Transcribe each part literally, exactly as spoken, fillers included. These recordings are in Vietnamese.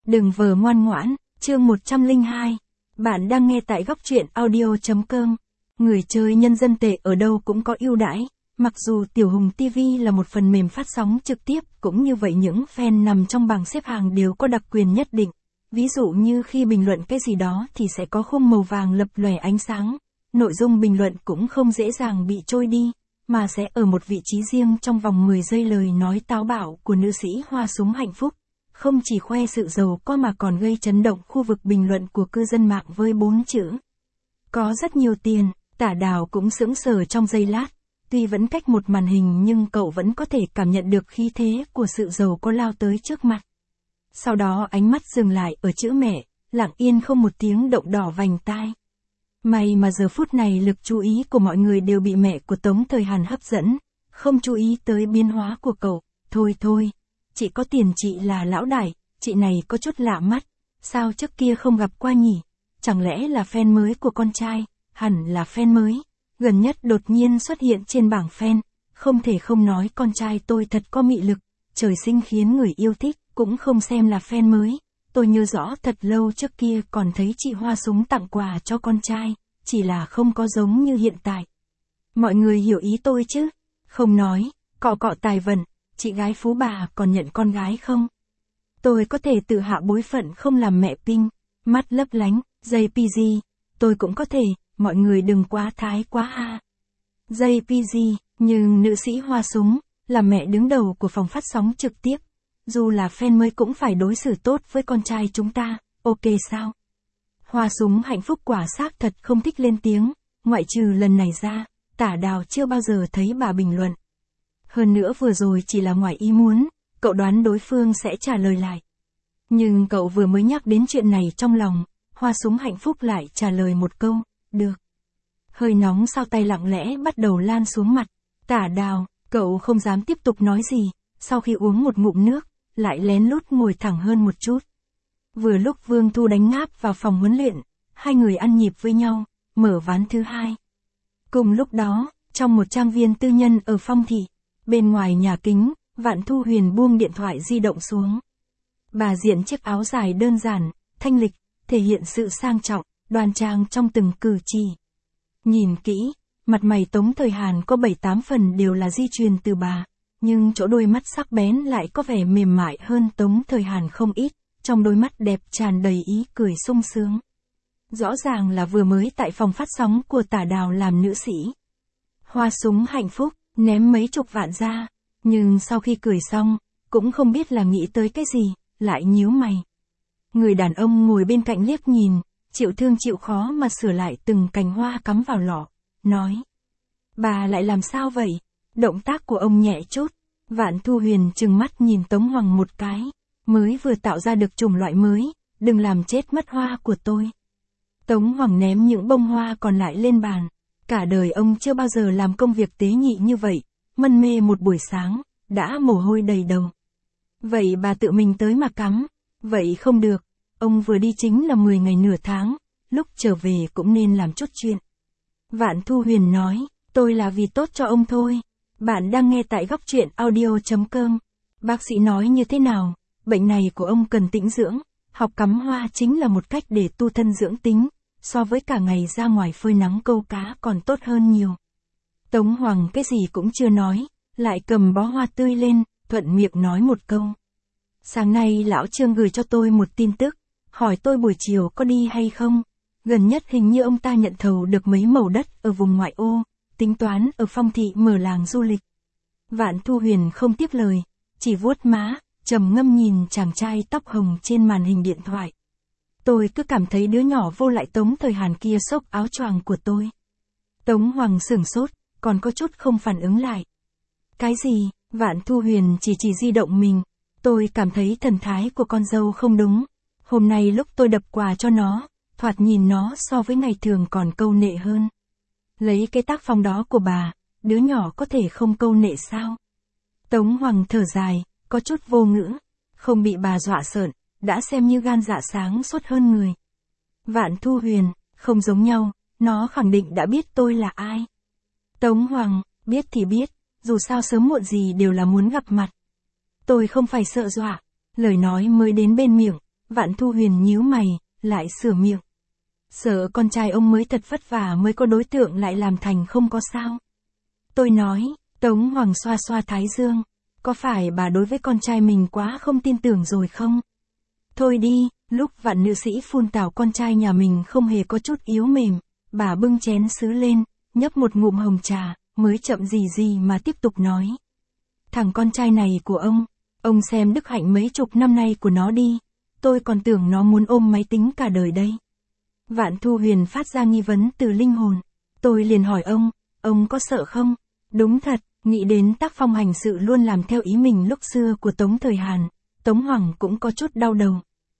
Đừng vờ ngoan ngoãn, chương một trăm lẻ hai. Bạn đang nghe tại góc truyện audio chấm com. Người chơi nhân dân tệ ở đâu cũng có ưu đãi. Mặc dù Tiểu Hùng ti vi là một phần mềm phát sóng trực tiếp, cũng như vậy những fan nằm trong bảng xếp hàng đều có đặc quyền nhất định. Ví dụ như khi bình luận cái gì đó thì sẽ có khung màu vàng lập lòe ánh sáng. Nội dung bình luận cũng không dễ dàng bị trôi đi, mà sẽ ở một vị trí riêng trong vòng mười giây. Lời nói táo bạo của nữ sĩ Hoa Súng Hạnh Phúc không chỉ khoe sự giàu có mà còn gây chấn động khu vực bình luận của cư dân mạng với bốn chữ: có rất nhiều tiền. Tả Đào cũng sững sờ trong giây lát. Tuy vẫn cách một màn hình nhưng cậu vẫn có thể cảm nhận được khí thế của sự giàu có lao tới trước mặt. Sau đó ánh mắt dừng lại ở chữ mẹ, lặng yên không một tiếng động đỏ vành tai. May mà giờ phút này lực chú ý của mọi người đều bị mẹ của Tống Thời Hàn hấp dẫn, không chú ý tới biến hóa của cậu. Thôi thôi, chị có tiền, chị là lão đại, chị này có chút lạ mắt, sao trước kia không gặp qua nhỉ? Chẳng lẽ là fan mới của con trai? Hẳn là fan mới, gần nhất đột nhiên xuất hiện trên bảng fan, không thể không nói con trai tôi thật có mị lực, trời sinh khiến người yêu thích, cũng không xem là fan mới. Tôi nhớ rõ thật lâu trước kia còn thấy chị Hoa Súng tặng quà cho con trai, chỉ là không có giống như hiện tại. Mọi người hiểu ý tôi chứ? Không nói, cọ cọ tài vận, chị gái phú bà còn nhận con gái không? Tôi có thể tự hạ bối phận không làm mẹ Pinh, mắt lấp lánh, jay pê giê, tôi cũng có thể, mọi người đừng quá thái quá ha. jay pê giê, nhưng nữ sĩ Hoa Súng, là mẹ đứng đầu của phòng phát sóng trực tiếp. Dù là fan mới cũng phải đối xử tốt với con trai chúng ta, ok sao? Hoa Súng Hạnh Phúc quả xác thật không thích lên tiếng, ngoại trừ lần này ra, Tả Đào chưa bao giờ thấy bà bình luận. Hơn nữa vừa rồi chỉ là ngoài ý muốn, cậu đoán đối phương sẽ trả lời lại. Nhưng cậu vừa mới nhắc đến chuyện này trong lòng, Hoa Súng Hạnh Phúc lại trả lời một câu, được. Hơi nóng sau tay lặng lẽ bắt đầu lan xuống mặt. Tả Đào, cậu không dám tiếp tục nói gì, sau khi uống một ngụm nước, lại lén lút ngồi thẳng hơn một chút. Vừa lúc Vương Thu đánh ngáp vào phòng huấn luyện, hai người ăn nhịp với nhau, mở ván thứ hai. Cùng lúc đó, trong một trang viên tư nhân ở Phong Thị, bên ngoài nhà kính, Vạn Thu Huyền buông điện thoại di động xuống. Bà diện chiếc áo dài đơn giản, thanh lịch, thể hiện sự sang trọng, đoan trang trong từng cử chỉ. Nhìn kỹ, mặt mày Tống Thời Hàn có bảy tám phần đều là di truyền từ bà, nhưng chỗ đôi mắt sắc bén lại có vẻ mềm mại hơn Tống Thời Hàn không ít, trong đôi mắt đẹp tràn đầy ý cười sung sướng. Rõ ràng là vừa mới tại phòng phát sóng của Tả Đào làm nữ sĩ. Hoa Súng Hạnh Phúc, ném mấy chục vạn ra, nhưng sau khi cười xong, cũng không biết là nghĩ tới cái gì, lại nhíu mày. Người đàn ông ngồi bên cạnh liếc nhìn, chịu thương chịu khó mà sửa lại từng cành hoa cắm vào lọ, nói: bà lại làm sao vậy? Động tác của ông nhẹ chút. Vạn Thu Huyền trừng mắt nhìn Tống Hoàng một cái, mới vừa tạo ra được chủng loại mới, đừng làm chết mất hoa của tôi. Tống Hoàng ném những bông hoa còn lại lên bàn, cả đời ông chưa bao giờ làm công việc tế nhị như vậy, mân mê một buổi sáng, đã mồ hôi đầy đầu. Vậy bà tự mình tới mà cắm, vậy không được, ông vừa đi chính là mười ngày nửa tháng, lúc trở về cũng nên làm chút chuyện. Vạn Thu Huyền nói, tôi là vì tốt cho ông thôi. Bạn đang nghe tại góc truyện audio chấm com. Bác sĩ nói như thế nào? Bệnh này của ông cần tĩnh dưỡng, học cắm hoa chính là một cách để tu thân dưỡng tính, so với cả ngày ra ngoài phơi nắng câu cá còn tốt hơn nhiều. Tống Hoàng cái gì cũng chưa nói, lại cầm bó hoa tươi lên, thuận miệng nói một câu. Sáng nay lão Trương gửi cho tôi một tin tức, hỏi tôi buổi chiều có đi hay không. Gần nhất hình như ông ta nhận thầu được mấy mẩu đất ở vùng ngoại ô, tính toán ở Phong Thị mở làng du lịch. Vạn Thu Huyền không tiếp lời, chỉ vuốt má, trầm ngâm nhìn chàng trai tóc hồng trên màn hình điện thoại. Tôi cứ cảm thấy đứa nhỏ vô lại Tống Thời Hàn kia xốc áo choàng của tôi. Tống Hoàng sửng sốt, còn có chút không phản ứng lại. Cái gì? Vạn Thu Huyền chỉ chỉ di động mình. Tôi cảm thấy thần thái của con dâu không đúng. Hôm nay lúc tôi đập quà cho nó, thoạt nhìn nó so với ngày thường còn câu nệ hơn. Lấy cái tác phong đó của bà, đứa nhỏ có thể không câu nệ sao? Tống Hoàng thở dài, có chút vô ngữ, không bị bà dọa sợn, đã xem như gan dạ sáng suốt hơn người. Vạn Thu Huyền, không giống nhau, nó khẳng định đã biết tôi là ai. Tống Hoàng, biết thì biết, dù sao sớm muộn gì đều là muốn gặp mặt. Tôi không phải sợ dọa, lời nói mới đến bên miệng, Vạn Thu Huyền nhíu mày, lại sửa miệng. Sợ con trai ông mới thật vất vả mới có đối tượng lại làm thành không có sao. Tôi nói, Tống Hoàng xoa xoa thái dương. Có phải bà đối với con trai mình quá không tin tưởng rồi không? Thôi đi, lúc Vạn nữ sĩ phun tảo con trai nhà mình không hề có chút yếu mềm, bà bưng chén sứ lên, nhấp một ngụm hồng trà, mới chậm gì gì mà tiếp tục nói. Thằng con trai này của ông, ông xem đức hạnh mấy chục năm nay của nó đi, tôi còn tưởng nó muốn ôm máy tính cả đời đây. Vạn Thu Huyền phát ra nghi vấn từ linh hồn. Tôi liền hỏi ông, ông có sợ không? Đúng thật, nghĩ đến tác phong hành sự luôn làm theo ý mình lúc xưa của Tống Thời Hàn, Tống Hoàng cũng có chút đau đầu.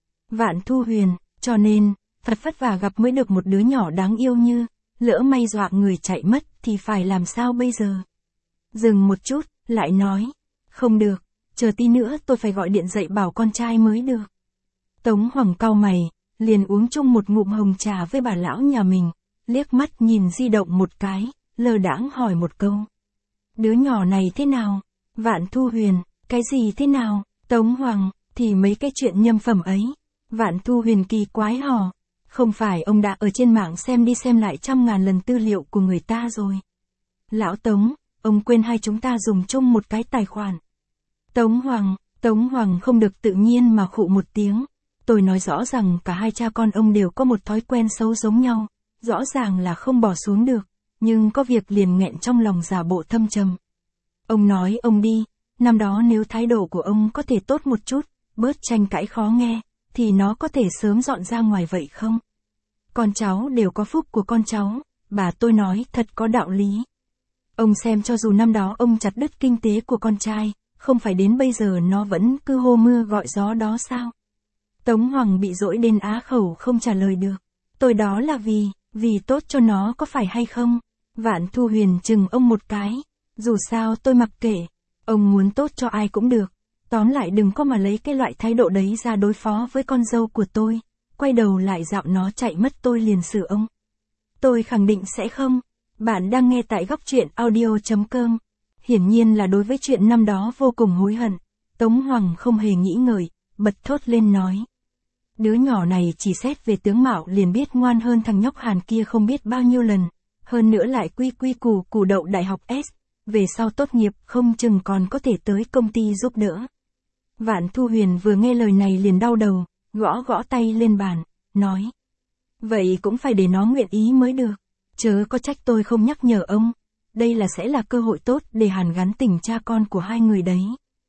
Vạn Thu Huyền, cho nên, thật vất vả gặp mới được một đứa nhỏ đáng yêu như, lỡ may dọa người chạy mất thì phải làm sao bây giờ? Dừng một chút, lại nói, không được, chờ tí nữa tôi phải gọi điện dậy bảo con trai mới được. Tống Hoàng cau mày, liền uống chung một ngụm hồng trà với bà lão nhà mình, liếc mắt nhìn di động một cái, lơ đãng hỏi một câu. Đứa nhỏ này thế nào? Vạn Thu Huyền, cái gì thế nào? Tống Hoàng, thì mấy cái chuyện nhâm phẩm ấy. Vạn Thu Huyền kỳ quái hò. Không phải ông đã ở trên mạng xem đi xem lại trăm ngàn lần tư liệu của người ta rồi. Lão Tống, ông quên hai chúng ta dùng chung một cái tài khoản. Tống Hoàng, Tống Hoàng không được tự nhiên mà khụ một tiếng. Tôi nói rõ rằng cả hai cha con ông đều có một thói quen xấu giống nhau, rõ ràng là không bỏ xuống được, nhưng có việc liền nghẹn trong lòng giả bộ thâm trầm. Ông nói ông đi, năm đó nếu thái độ của ông có thể tốt một chút, bớt tranh cãi khó nghe, thì nó có thể sớm dọn ra ngoài vậy không? Con cháu đều có phúc của con cháu, bà tôi nói thật có đạo lý. Ông xem cho dù năm đó ông chặt đứt kinh tế của con trai, không phải đến bây giờ nó vẫn cứ hô mưa gọi gió đó sao? Tống Hoàng bị dỗi đến á khẩu không trả lời được. Tôi đó là vì, vì tốt cho nó có phải hay không? Vạn Thu Huyền chừng ông một cái. Dù sao tôi mặc kệ. Ông muốn tốt cho ai cũng được. Tóm lại đừng có mà lấy cái loại thái độ đấy ra đối phó với con dâu của tôi. Quay đầu lại dạo nó chạy mất tôi liền xử ông. Tôi khẳng định sẽ không. Bạn đang nghe tại góc truyện audio chấm com. Hiển nhiên là đối với chuyện năm đó vô cùng hối hận. Tống Hoàng không hề nghĩ ngợi, bật thốt lên nói. Đứa nhỏ này chỉ xét về tướng mạo liền biết ngoan hơn thằng nhóc Hàn kia không biết bao nhiêu lần. Hơn nữa lại quy quy củ củ đậu đại học S. Về sau tốt nghiệp không chừng còn có thể tới công ty giúp đỡ. Vạn Thu Huyền vừa nghe lời này liền đau đầu, gõ gõ tay lên bàn, nói. Vậy cũng phải để nó nguyện ý mới được. Chớ có trách tôi không nhắc nhở ông. Đây là sẽ là cơ hội tốt để hàn gắn tình cha con của hai người đấy.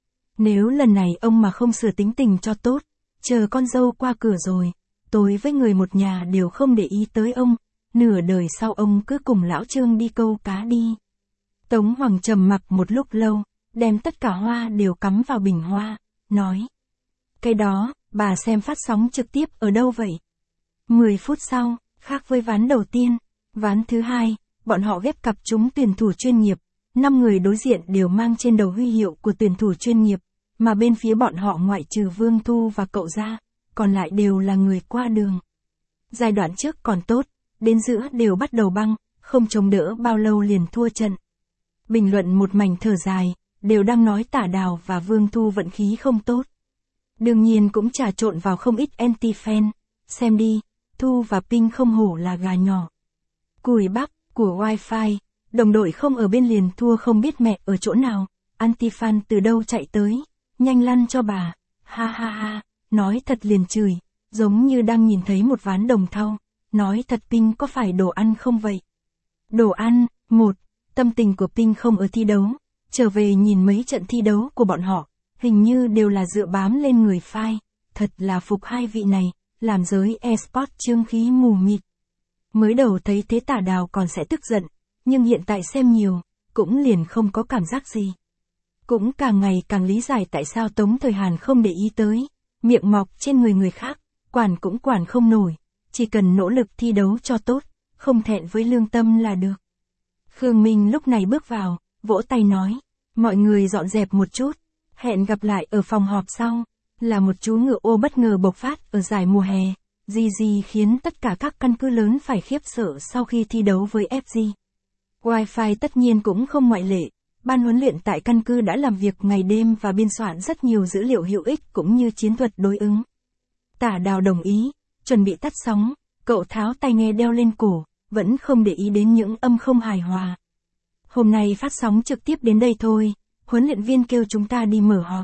Nếu lần này ông mà không sửa tính tình cho tốt, chờ con dâu qua cửa rồi, tôi với người một nhà đều không để ý tới ông, nửa đời sau ông cứ cùng lão Trương đi câu cá đi. Tống Hoàng trầm mặc một lúc lâu, đem tất cả hoa đều cắm vào bình hoa, nói. Cái đó, bà xem phát sóng trực tiếp ở đâu vậy? Mười phút sau, khác với ván đầu tiên, ván thứ hai, bọn họ ghép cặp chúng tuyển thủ chuyên nghiệp, năm người đối diện đều mang trên đầu huy hiệu của tuyển thủ chuyên nghiệp, mà bên phía bọn họ ngoại trừ Vương Thu và cậu ra, còn lại đều là người qua đường. Giai đoạn trước còn tốt, đến giữa đều bắt đầu băng, không chống đỡ bao lâu liền thua trận. Bình luận một mảnh thở dài, đều đang nói Tả Đào và Vương Thu vận khí không tốt. Đương nhiên cũng trà trộn vào không ít anti-fan, xem đi, Thu và Pinh không hổ là gà nhỏ. Cùi bắp, của wifi, đồng đội không ở bên liền thua không biết mẹ ở chỗ nào, anti-fan từ đâu chạy tới, nhanh lăn cho bà, ha ha ha, nói thật liền chửi, giống như đang nhìn thấy một ván đồng thau, nói thật Pinh có phải đồ ăn không vậy? Đồ ăn, một, tâm tình của Pinh không ở thi đấu, trở về nhìn mấy trận thi đấu của bọn họ, hình như đều là dựa bám lên người phai, thật là phục hai vị này, làm giới e-sport trương khí mù mịt. Mới đầu thấy thế Tả Đào còn sẽ tức giận, nhưng hiện tại xem nhiều, cũng liền không có cảm giác gì. Cũng càng ngày càng lý giải tại sao Tống Thời Hàn không để ý tới, miệng mọc trên người người khác, quản cũng quản không nổi, chỉ cần nỗ lực thi đấu cho tốt, không thẹn với lương tâm là được. Khương Minh lúc này bước vào, vỗ tay nói, mọi người dọn dẹp một chút, hẹn gặp lại ở phòng họp sau, là một chú ngựa ô bất ngờ bộc phát ở giải mùa hè, gì gì khiến tất cả các căn cứ lớn phải khiếp sợ sau khi thi đấu với ép giê. Wi-Fi tất nhiên cũng không ngoại lệ, ban huấn luyện tại căn cứ đã làm việc ngày đêm và biên soạn rất nhiều dữ liệu hữu ích cũng như chiến thuật đối ứng. Tả Đào đồng ý, chuẩn bị tắt sóng, cậu tháo tai nghe đeo lên cổ, vẫn không để ý đến những âm không hài hòa. Hôm nay phát sóng trực tiếp đến đây thôi, huấn luyện viên kêu chúng ta đi mở họp.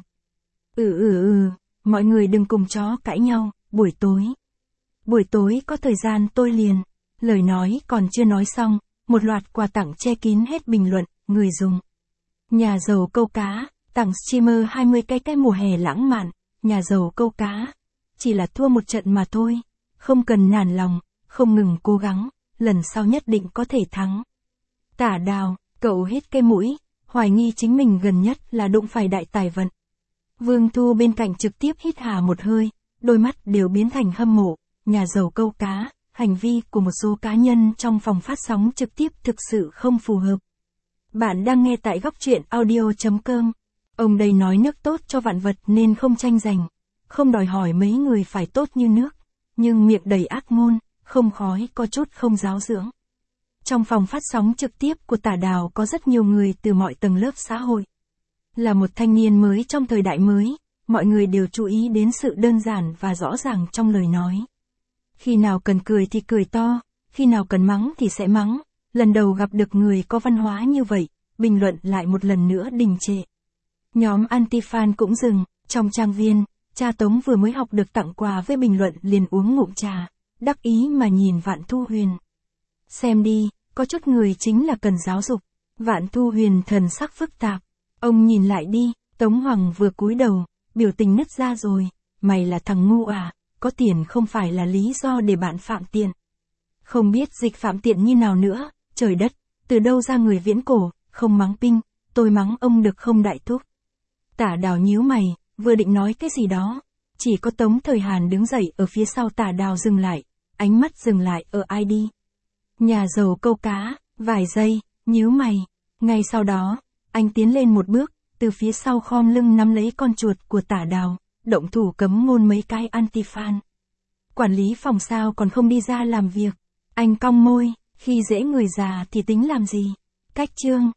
Ừ ừ ừ, mọi người đừng cùng chó cãi nhau, buổi tối. Buổi tối có thời gian tôi liền. Lời nói còn chưa nói xong, một loạt quà tặng che kín hết bình luận, người dùng. Nhà giàu câu cá, tặng streamer hai mươi cái cái mùa hè lãng mạn, nhà giàu câu cá. Chỉ là thua một trận mà thôi, không cần nản lòng, không ngừng cố gắng, lần sau nhất định có thể thắng. Tả Đào, cậu hít cái mũi, hoài nghi chính mình gần nhất là đụng phải đại tài vận. Vương Thu bên cạnh trực tiếp hít hà một hơi, đôi mắt đều biến thành hâm mộ, nhà giàu câu cá, hành vi của một số cá nhân trong phòng phát sóng trực tiếp thực sự không phù hợp. Bạn đang nghe tại góc truyện audio chấm com. Ông đây nói nước tốt cho vạn vật nên không tranh giành, không đòi hỏi mấy người phải tốt như nước, nhưng miệng đầy ác ngôn, không khói có chút không giáo dưỡng. Trong phòng phát sóng trực tiếp của Tả Đào có rất nhiều người từ mọi tầng lớp xã hội. Là một thanh niên mới trong thời đại mới, mọi người đều chú ý đến sự đơn giản và rõ ràng trong lời nói. Khi nào cần cười thì cười to, khi nào cần mắng thì sẽ mắng. Lần đầu gặp được người có văn hóa như vậy, bình luận lại một lần nữa đình trệ. Nhóm anti-fan cũng dừng, trong trang viên, cha Tống vừa mới học được tặng quà với bình luận liền uống ngụm trà, đắc ý mà nhìn Vạn Thu Huyền. Xem đi, có chút người chính là cần giáo dục. Vạn Thu Huyền thần sắc phức tạp, ông nhìn lại đi, Tống Hoàng vừa cúi đầu, biểu tình nứt ra rồi, mày là thằng ngu à, có tiền không phải là lý do để bạn phạm tiện. Không biết dịch phạm tiện như nào nữa, trời đất, từ đâu ra người viễn cổ, không mắng Pinh, tôi mắng ông được không đại thúc. Tả Đào nhíu mày, vừa định nói cái gì đó, chỉ có Tống Thời Hàn đứng dậy ở phía sau Tả Đào dừng lại, ánh mắt dừng lại ở ai đi. Nhà giàu câu cá, vài giây, nhíu mày, ngay sau đó, anh tiến lên một bước, từ phía sau khom lưng nắm lấy con chuột của Tả Đào, động thủ cấm ngôn mấy cái anti-fan. Quản lý phòng sao còn không đi ra làm việc, anh cong môi, khi dễ người già thì tính làm gì, cách chương.